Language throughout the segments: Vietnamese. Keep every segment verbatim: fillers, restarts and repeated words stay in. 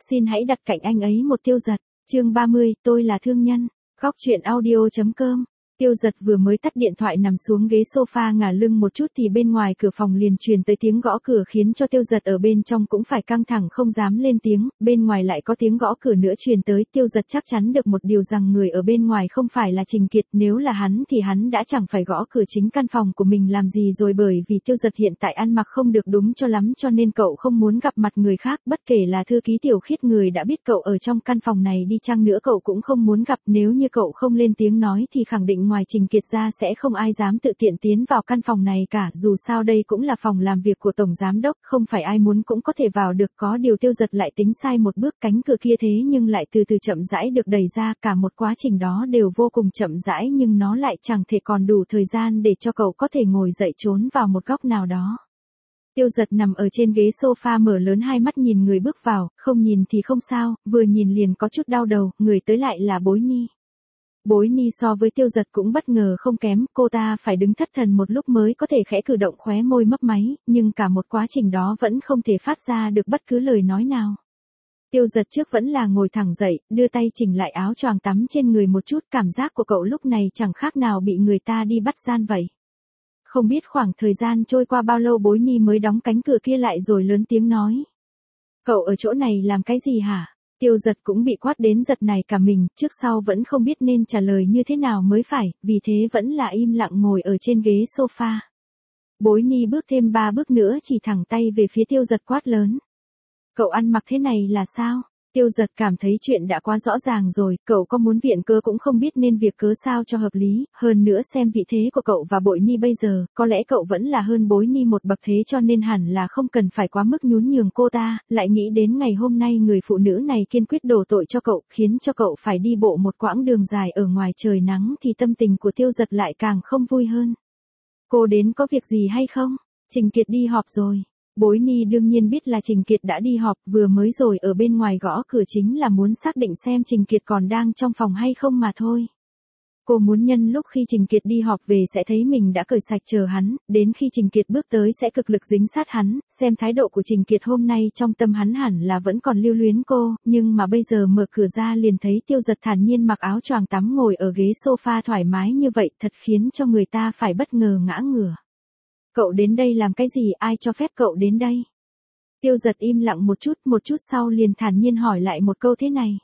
xin hãy đặt cạnh anh ấy một Tiêu Dật. Chương ba mươi, tôi là thương nhân. Góc truyện audio.com. Tiêu Dật vừa mới tắt điện thoại nằm xuống ghế sofa ngả lưng một chút thì bên ngoài cửa phòng liền truyền tới tiếng gõ cửa khiến cho Tiêu Dật ở bên trong cũng phải căng thẳng không dám lên tiếng, bên ngoài lại có tiếng gõ cửa nữa truyền tới. Tiêu Dật chắc chắn được một điều rằng người ở bên ngoài không phải là Trình Kiệt, nếu là hắn thì hắn đã chẳng phải gõ cửa chính căn phòng của mình làm gì rồi, bởi vì Tiêu Dật hiện tại ăn mặc không được đúng cho lắm cho nên cậu không muốn gặp mặt người khác, bất kể là thư ký Tiểu Khiết người đã biết cậu ở trong căn phòng này đi chăng nữa cậu cũng không muốn gặp, nếu như cậu không lên tiếng nói thì khẳng định ngoài Trình Kiệt ra sẽ không ai dám tự tiện tiến vào căn phòng này cả, dù sao đây cũng là phòng làm việc của tổng giám đốc, không phải ai muốn cũng có thể vào được. Có điều Tiêu Dật lại tính sai một bước, cánh cửa kia thế nhưng lại từ từ chậm rãi được đẩy ra, cả một quá trình đó đều vô cùng chậm rãi nhưng nó lại chẳng thể còn đủ thời gian để cho cậu có thể ngồi dậy trốn vào một góc nào đó. Tiêu Dật nằm ở trên ghế sofa mở lớn hai mắt nhìn người bước vào, không nhìn thì không sao, vừa nhìn liền có chút đau đầu, người tới lại là Bối Ni. Bối Ni so với Tiêu Dật cũng bất ngờ không kém, cô ta phải đứng thất thần một lúc mới có thể khẽ cử động khóe môi mấp máy, nhưng cả một quá trình đó vẫn không thể phát ra được bất cứ lời nói nào. Tiêu Dật trước vẫn là ngồi thẳng dậy, đưa tay chỉnh lại áo choàng tắm trên người một chút, cảm giác của cậu lúc này chẳng khác nào bị người ta đi bắt gian vậy. Không biết khoảng thời gian trôi qua bao lâu Bối Ni mới đóng cánh cửa kia lại rồi lớn tiếng nói. Cậu ở chỗ này làm cái gì hả? Tiêu Dật cũng bị quát đến giật nảy cả mình, trước sau vẫn không biết nên trả lời như thế nào mới phải, vì thế vẫn là im lặng ngồi ở trên ghế sofa. Bối Ni bước thêm ba bước nữa chỉ thẳng tay về phía Tiêu Dật quát lớn. Cậu ăn mặc thế này là sao? Tiêu Dật cảm thấy chuyện đã quá rõ ràng rồi, cậu có muốn viện cớ cũng không biết nên việc cớ sao cho hợp lý, hơn nữa xem vị thế của cậu và Bối Ni bây giờ, có lẽ cậu vẫn là hơn Bối Ni một bậc thế cho nên hẳn là không cần phải quá mức nhún nhường cô ta, lại nghĩ đến ngày hôm nay người phụ nữ này kiên quyết đổ tội cho cậu, khiến cho cậu phải đi bộ một quãng đường dài ở ngoài trời nắng thì tâm tình của Tiêu Dật lại càng không vui hơn. Cô đến có việc gì hay không? Trình Kiệt đi họp rồi. Bối Ni đương nhiên biết là Trình Kiệt đã đi họp, vừa mới rồi ở bên ngoài gõ cửa chính là muốn xác định xem Trình Kiệt còn đang trong phòng hay không mà thôi. Cô muốn nhân lúc khi Trình Kiệt đi họp về sẽ thấy mình đã cởi sạch chờ hắn, đến khi Trình Kiệt bước tới sẽ cực lực dính sát hắn, xem thái độ của Trình Kiệt hôm nay trong tâm hắn hẳn là vẫn còn lưu luyến cô, nhưng mà bây giờ mở cửa ra liền thấy Tiêu Dật thản nhiên mặc áo choàng tắm ngồi ở ghế sofa thoải mái như vậy, thật khiến cho người ta phải bất ngờ ngã ngửa. Cậu đến đây làm cái gì, ai cho phép cậu đến đây? Tiêu Dật im lặng một chút, một chút sau liền thản nhiên hỏi lại một câu thế này.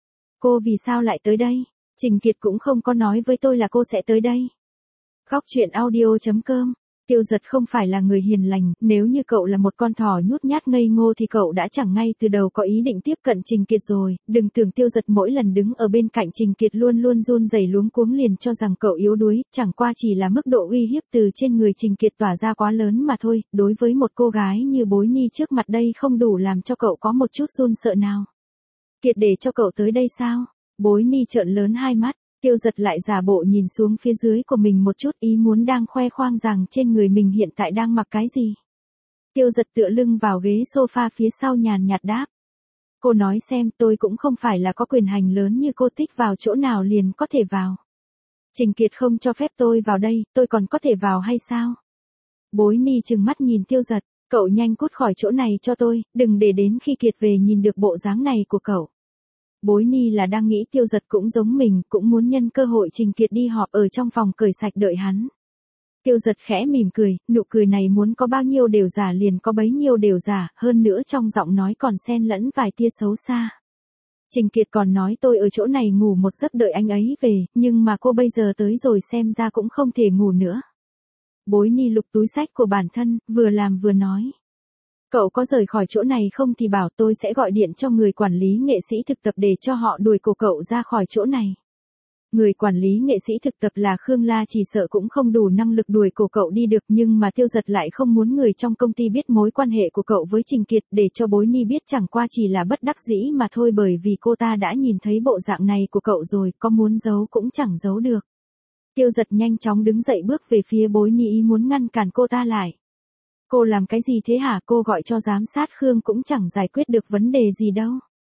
Cô vì sao lại tới đây? Trình Kiệt cũng không có nói với tôi là cô sẽ tới đây. Góc truyện audio.com. Tiêu Dật không phải là người hiền lành, nếu như cậu là một con thỏ nhút nhát ngây ngô thì cậu đã chẳng ngay từ đầu có ý định tiếp cận Trình Kiệt rồi, đừng tưởng Tiêu Dật mỗi lần đứng ở bên cạnh Trình Kiệt luôn luôn run rẩy luống cuống liền cho rằng cậu yếu đuối, chẳng qua chỉ là mức độ uy hiếp từ trên người Trình Kiệt tỏa ra quá lớn mà thôi, đối với một cô gái như Bối Ni trước mặt đây không đủ làm cho cậu có một chút run sợ nào. Kiệt để cho cậu tới đây sao? Bối Ni trợn lớn hai mắt. Tiêu Dật lại giả bộ nhìn xuống phía dưới của mình một chút, ý muốn đang khoe khoang rằng trên người mình hiện tại đang mặc cái gì. Tiêu Dật tựa lưng vào ghế sofa phía sau nhàn nhạt đáp. Cô nói xem, tôi cũng không phải là có quyền hành lớn như cô, thích vào chỗ nào liền có thể vào. Trình Kiệt không cho phép tôi vào đây, tôi còn có thể vào hay sao? Bối Ni trừng mắt nhìn Tiêu Dật, cậu nhanh cút khỏi chỗ này cho tôi, đừng để đến khi Kiệt về nhìn được bộ dáng này của cậu. Bối Ni là đang nghĩ Tiêu Dật cũng giống mình, cũng muốn nhân cơ hội Trình Kiệt đi họp ở trong phòng cởi sạch đợi hắn. Tiêu Dật khẽ mỉm cười, nụ cười này muốn có bao nhiêu đều giả liền có bấy nhiêu đều giả, hơn nữa trong giọng nói còn xen lẫn vài tia xấu xa. Trình Kiệt còn nói tôi ở chỗ này ngủ một giấc đợi anh ấy về, nhưng mà cô bây giờ tới rồi xem ra cũng không thể ngủ nữa. Bối Ni lục túi xách của bản thân, vừa làm vừa nói. Cậu có rời khỏi chỗ này không thì bảo tôi sẽ gọi điện cho người quản lý nghệ sĩ thực tập để cho họ đuổi cổ cậu ra khỏi chỗ này. Người quản lý nghệ sĩ thực tập là Khương La chỉ sợ cũng không đủ năng lực đuổi cổ cậu đi được, nhưng mà Tiêu Dật lại không muốn người trong công ty biết mối quan hệ của cậu với Trình Kiệt, để cho Bối Ni biết chẳng qua chỉ là bất đắc dĩ mà thôi, bởi vì cô ta đã nhìn thấy bộ dạng này của cậu rồi, có muốn giấu cũng chẳng giấu được. Tiêu Dật nhanh chóng đứng dậy bước về phía Bối Ni ý muốn ngăn cản cô ta lại. Cô làm cái gì thế hả? Cô gọi cho giám sát Khương cũng chẳng giải quyết được vấn đề gì đâu.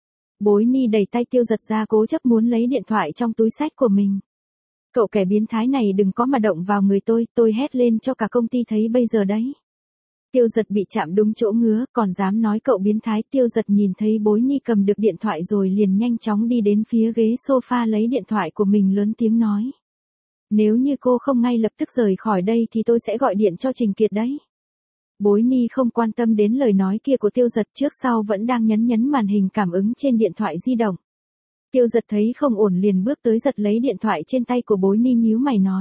Bối Ni đẩy tay Tiêu Dật ra cố chấp muốn lấy điện thoại trong túi xách của mình. Cậu kẻ biến thái này đừng có mà động vào người tôi, tôi hét lên cho cả công ty thấy bây giờ đấy. Tiêu Giật bị chạm đúng chỗ ngứa, còn dám nói cậu biến thái. Tiêu Giật nhìn thấy Bối Ni cầm được điện thoại rồi liền nhanh chóng đi đến phía ghế sofa lấy điện thoại của mình lớn tiếng nói. Nếu như cô không ngay lập tức rời khỏi đây thì tôi sẽ gọi điện cho Trình Kiệt đấy. Bối Ni không quan tâm đến lời nói kia của Tiêu Giật, trước sau vẫn đang nhấn nhấn màn hình cảm ứng trên điện thoại di động. Tiêu Giật thấy không ổn liền bước tới giật lấy điện thoại trên tay của Bối Ni, nhíu mày nói.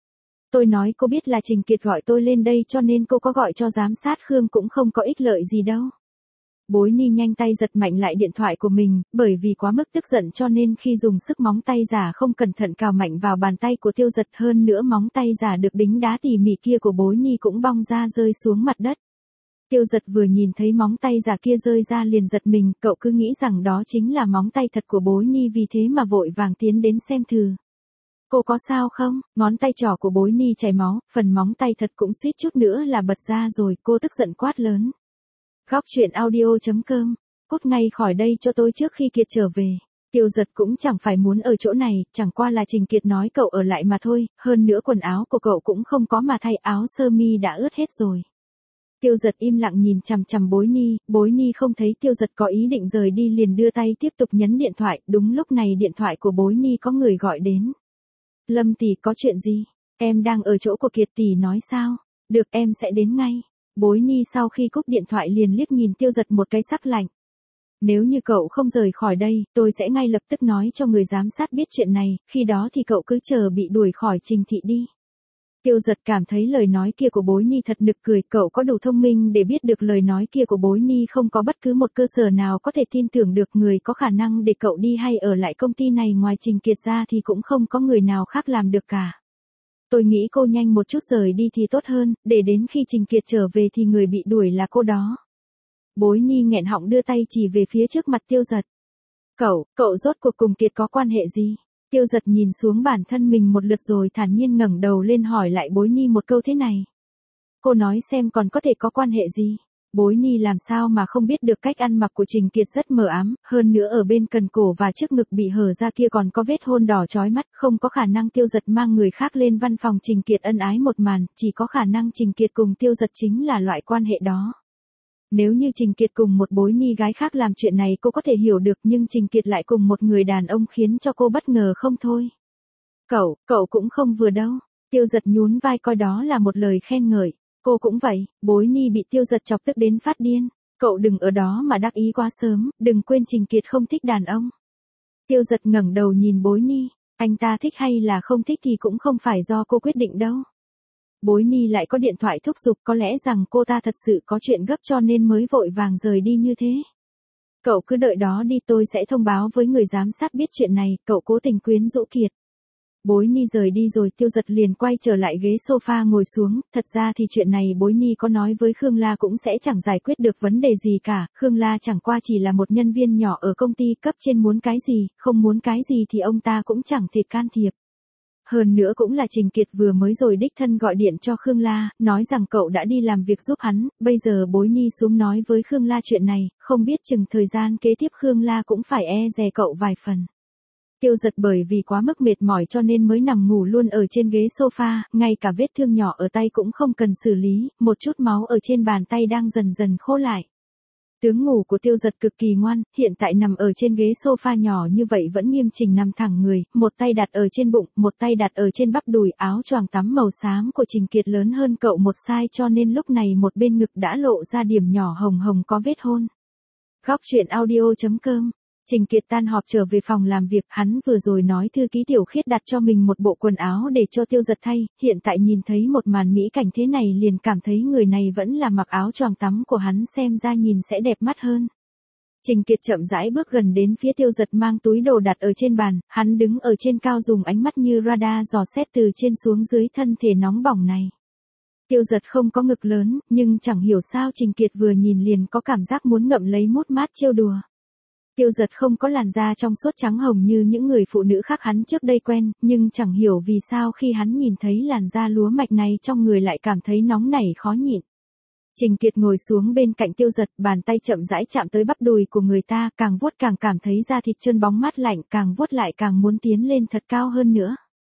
Tôi nói cô biết là Trình Kiệt gọi tôi lên đây cho nên cô có gọi cho giám sát Khương cũng không có ích lợi gì đâu. Bối Ni nhanh tay giật mạnh lại điện thoại của mình, bởi vì quá mức tức giận cho nên khi dùng sức móng tay giả không cẩn thận cào mạnh vào bàn tay của Tiêu Giật, hơn nữa móng tay giả được đính đá tỉ mỉ kia của Bối Ni cũng bong ra rơi xuống mặt đất. Tiêu Giật vừa nhìn thấy móng tay giả kia rơi ra liền giật mình, cậu cứ nghĩ rằng đó chính là móng tay thật của Bối Ni vì thế mà vội vàng tiến đến xem thử. Cô có sao không? Ngón tay trỏ của Bối Ni chảy máu, phần móng tay thật cũng suýt chút nữa là bật ra rồi, cô tức giận quát lớn. Góc truyện audio chấm com, cút ngay khỏi đây cho tôi trước khi Kiệt trở về. Tiêu Giật cũng chẳng phải muốn ở chỗ này, chẳng qua là Trình Kiệt nói cậu ở lại mà thôi, hơn nữa quần áo của cậu cũng không có mà thay, áo sơ mi đã ướt hết rồi. Tiêu Giật im lặng nhìn chằm chằm Bối Ni, Bối Ni không thấy Tiêu Giật có ý định rời đi liền đưa tay tiếp tục nhấn điện thoại, đúng lúc này điện thoại của Bối Ni có người gọi đến. Lâm tỷ, có chuyện gì? Em đang ở chỗ của Kiệt tỷ nói sao? Được, em sẽ đến ngay. Bối Ni sau khi cúp điện thoại liền liếc nhìn Tiêu Giật một cái sắc lạnh. Nếu như cậu không rời khỏi đây, tôi sẽ ngay lập tức nói cho người giám sát biết chuyện này, khi đó thì cậu cứ chờ bị đuổi khỏi Trình thị đi. Tiêu Giật cảm thấy lời nói kia của Bối Ni thật nực cười, cậu có đủ thông minh để biết được lời nói kia của Bối Ni không có bất cứ một cơ sở nào có thể tin tưởng được, người có khả năng để cậu đi hay ở lại công ty này ngoài Trình Kiệt ra thì cũng không có người nào khác làm được cả. Tôi nghĩ cô nhanh một chút rời đi thì tốt hơn, để đến khi Trình Kiệt trở về thì người bị đuổi là cô đó. Bối Ni nghẹn họng đưa tay chỉ về phía trước mặt Tiêu Giật. Cậu, cậu rốt cuộc cùng Kiệt có quan hệ gì? Tiêu Giật nhìn xuống bản thân mình một lượt rồi thản nhiên ngẩng đầu lên hỏi lại Bối Ni một câu thế này. Cô nói xem còn có thể có quan hệ gì? Bối Ni làm sao mà không biết được cách ăn mặc của Trình Kiệt rất mờ ám, hơn nữa ở bên cần cổ và trước ngực bị hở ra kia còn có vết hôn đỏ chói mắt, không có khả năng Tiêu Giật mang người khác lên văn phòng Trình Kiệt ân ái một màn, chỉ có khả năng Trình Kiệt cùng Tiêu Giật chính là loại quan hệ đó. Nếu như Trình Kiệt cùng một Bối Ni gái khác làm chuyện này cô có thể hiểu được, nhưng Trình Kiệt lại cùng một người đàn ông khiến cho cô bất ngờ không thôi. Cậu, cậu cũng không vừa đâu. Tiêu Giật nhún vai coi đó là một lời khen ngợi. Cô cũng vậy. Bối Ni bị Tiêu Giật chọc tức đến phát điên. Cậu đừng ở đó mà đắc ý quá sớm, đừng quên Trình Kiệt không thích đàn ông. Tiêu Giật ngẩng đầu nhìn Bối Ni. Anh ta thích hay là không thích thì cũng không phải do cô quyết định đâu. Bối Ni lại có điện thoại thúc giục, có lẽ rằng cô ta thật sự có chuyện gấp cho nên mới vội vàng rời đi như thế. Cậu cứ đợi đó đi, tôi sẽ thông báo với người giám sát biết chuyện này, cậu cố tình quyến rũ Kiệt. Bối Ni rời đi rồi Tiêu Giật liền quay trở lại ghế sofa ngồi xuống, thật ra thì chuyện này Bối Ni có nói với Khương La cũng sẽ chẳng giải quyết được vấn đề gì cả, Khương La chẳng qua chỉ là một nhân viên nhỏ ở công ty, cấp trên muốn cái gì, không muốn cái gì thì ông ta cũng chẳng thể can thiệp. Hơn nữa cũng là Trình Kiệt vừa mới rồi đích thân gọi điện cho Khương La, nói rằng cậu đã đi làm việc giúp hắn, bây giờ Bối Ni xuống nói với Khương La chuyện này, không biết chừng thời gian kế tiếp Khương La cũng phải e dè cậu vài phần. Tiêu Giật bởi vì quá mức mệt mỏi cho nên mới nằm ngủ luôn ở trên ghế sofa, ngay cả vết thương nhỏ ở tay cũng không cần xử lý, một chút máu ở trên bàn tay đang dần dần khô lại. Tướng ngủ của Tiêu Giật cực kỳ ngoan, hiện tại nằm ở trên ghế sofa nhỏ như vậy vẫn nghiêm chỉnh nằm thẳng người, một tay đặt ở trên bụng, một tay đặt ở trên bắp đùi, áo choàng tắm màu xám của Trình Kiệt lớn hơn cậu một size cho nên lúc này một bên ngực đã lộ ra điểm nhỏ hồng hồng có vết hôn. Góc truyện audio chấm com. Trình Kiệt tan họp trở về phòng làm việc, hắn vừa rồi nói thư ký Tiểu Khiết đặt cho mình một bộ quần áo để cho Tiêu Giật thay, hiện tại nhìn thấy một màn mỹ cảnh thế này liền cảm thấy người này vẫn là mặc áo choàng tắm của hắn xem ra nhìn sẽ đẹp mắt hơn. Trình Kiệt chậm rãi bước gần đến phía Tiêu Giật mang túi đồ đặt ở trên bàn, hắn đứng ở trên cao dùng ánh mắt như radar dò xét từ trên xuống dưới thân thể nóng bỏng này. Tiêu Giật không có ngực lớn, nhưng chẳng hiểu sao Trình Kiệt vừa nhìn liền có cảm giác muốn ngậm lấy mút mát trêu đùa. Tiêu Giật không có làn da trong suốt trắng hồng như những người phụ nữ khác hắn trước đây quen, nhưng chẳng hiểu vì sao khi hắn nhìn thấy làn da lúa mạch này trong người lại cảm thấy nóng nảy khó nhịn. Trình Kiệt ngồi xuống bên cạnh Tiêu Giật, bàn tay chậm rãi chạm tới bắp đùi của người ta, càng vuốt càng cảm thấy da thịt trơn bóng mát lạnh, càng vuốt lại càng muốn tiến lên thật cao hơn nữa.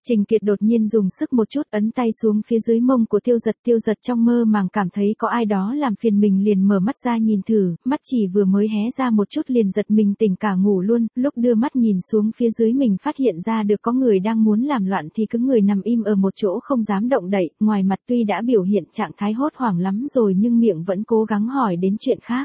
Trình Kiệt đột nhiên dùng sức một chút ấn tay xuống phía dưới mông của Tiêu Giật. Tiêu Giật trong mơ màng cảm thấy có ai đó làm phiền mình liền mở mắt ra nhìn thử, mắt chỉ vừa mới hé ra một chút liền giật mình tỉnh cả ngủ luôn, lúc đưa mắt nhìn xuống phía dưới mình phát hiện ra được có người đang muốn làm loạn thì cứ người nằm im ở một chỗ không dám động đậy, ngoài mặt tuy đã biểu hiện trạng thái hốt hoảng lắm rồi nhưng miệng vẫn cố gắng hỏi đến chuyện khác.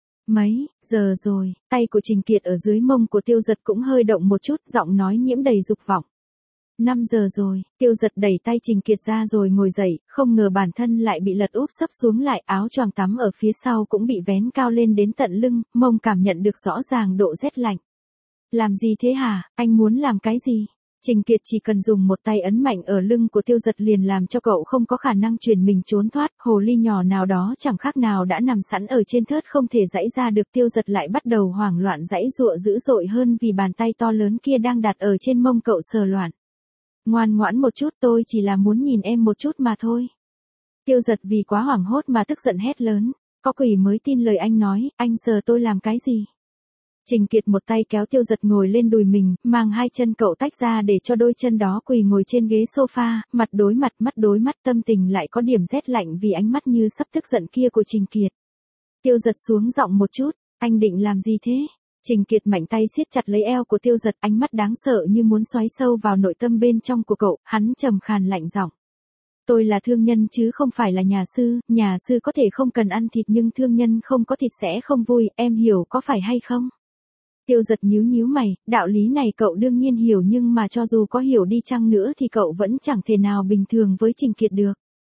Mấy giờ rồi? Tay của Trình Kiệt ở dưới mông của Tiêu Giật cũng hơi động một chút, giọng nói nhiễm đầy dục vọng. năm giờ rồi, Tiêu Giật đẩy tay Trình Kiệt ra rồi ngồi dậy, không ngờ bản thân lại bị lật úp sấp xuống lại, áo choàng tắm ở phía sau cũng bị vén cao lên đến tận lưng, mông cảm nhận được rõ ràng độ rét lạnh. Làm gì thế hả, anh muốn làm cái gì? Trình Kiệt chỉ cần dùng một tay ấn mạnh ở lưng của Tiêu Giật liền làm cho cậu không có khả năng chuyển mình trốn thoát, hồ ly nhỏ nào đó chẳng khác nào đã nằm sẵn ở trên thớt không thể giãy ra được. Tiêu Giật lại bắt đầu hoảng loạn giãy giụa dữ dội hơn vì bàn tay to lớn kia đang đặt ở trên mông cậu sờ loạn. Ngoan ngoãn một chút, tôi chỉ là muốn nhìn em một chút mà thôi. Tiêu Giật vì quá hoảng hốt mà tức giận hét lớn, có quỷ mới tin lời anh nói, anh sờ tôi làm cái gì? Trình Kiệt một tay kéo Tiêu Giật ngồi lên đùi mình, mang hai chân cậu tách ra để cho đôi chân đó quỳ ngồi trên ghế sofa, mặt đối mặt, mắt đối mắt, tâm tình lại có điểm rét lạnh vì ánh mắt như sắp tức giận kia của Trình Kiệt. Tiêu Giật xuống giọng một chút, anh định làm gì thế? Trình Kiệt mạnh tay siết chặt lấy eo của Tiêu Giật, ánh mắt đáng sợ như muốn xoáy sâu vào nội tâm bên trong của cậu, hắn trầm khàn lạnh giọng. Tôi là thương nhân chứ không phải là nhà sư, nhà sư có thể không cần ăn thịt nhưng thương nhân không có thịt sẽ không vui, em hiểu có phải hay không? Tiêu Giật nhíu nhíu mày, đạo lý này cậu đương nhiên hiểu nhưng mà cho dù có hiểu đi chăng nữa thì cậu vẫn chẳng thể nào bình thường với Trình Kiệt được.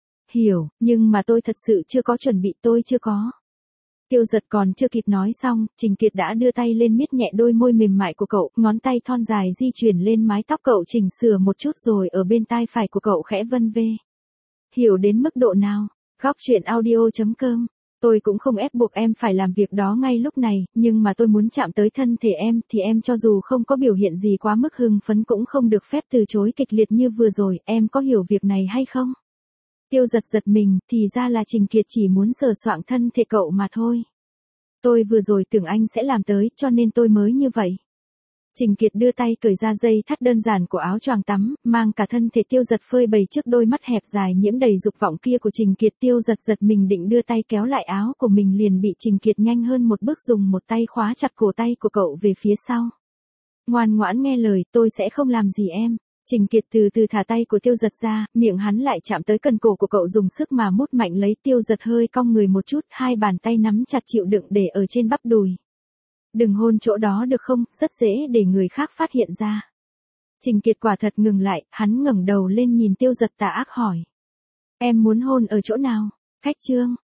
Hiểu, nhưng mà tôi thật sự chưa có chuẩn bị, tôi chưa có. Tiêu Giật còn chưa kịp nói xong, Trình Kiệt đã đưa tay lên miết nhẹ đôi môi mềm mại của cậu, ngón tay thon dài di chuyển lên mái tóc cậu chỉnh sửa một chút rồi ở bên tai phải của cậu khẽ vân vê. Hiểu đến mức độ nào? Góc truyện audio chấm com. Tôi cũng không ép buộc em phải làm việc đó ngay lúc này, nhưng mà tôi muốn chạm tới thân thể em thì em cho dù không có biểu hiện gì quá mức hưng phấn cũng không được phép từ chối kịch liệt như vừa rồi, em có hiểu việc này hay không? Tiêu Giật giật mình, thì ra là Trình Kiệt chỉ muốn sờ soạng thân thể cậu mà thôi. Tôi vừa rồi tưởng anh sẽ làm tới, cho nên tôi mới như vậy. Trình Kiệt đưa tay cởi ra dây thắt đơn giản của áo choàng tắm, mang cả thân thể Tiêu Giật phơi bày trước đôi mắt hẹp dài nhiễm đầy dục vọng kia của Trình Kiệt. Tiêu Giật giật mình định đưa tay kéo lại áo của mình liền bị Trình Kiệt nhanh hơn một bước dùng một tay khóa chặt cổ tay của cậu về phía sau. Ngoan ngoãn nghe lời, tôi sẽ không làm gì em. Trình Kiệt từ từ thả tay của Tiêu Giật ra, miệng hắn lại chạm tới cần cổ của cậu dùng sức mà mút mạnh lấy. Tiêu Giật hơi cong người một chút, hai bàn tay nắm chặt chịu đựng để ở trên bắp đùi. Đừng hôn chỗ đó được không, rất dễ để người khác phát hiện ra. Trình Kiệt quả thật ngừng lại, hắn ngẩng đầu lên nhìn Tiêu Giật tà ác hỏi. Em muốn hôn ở chỗ nào? Khách trương,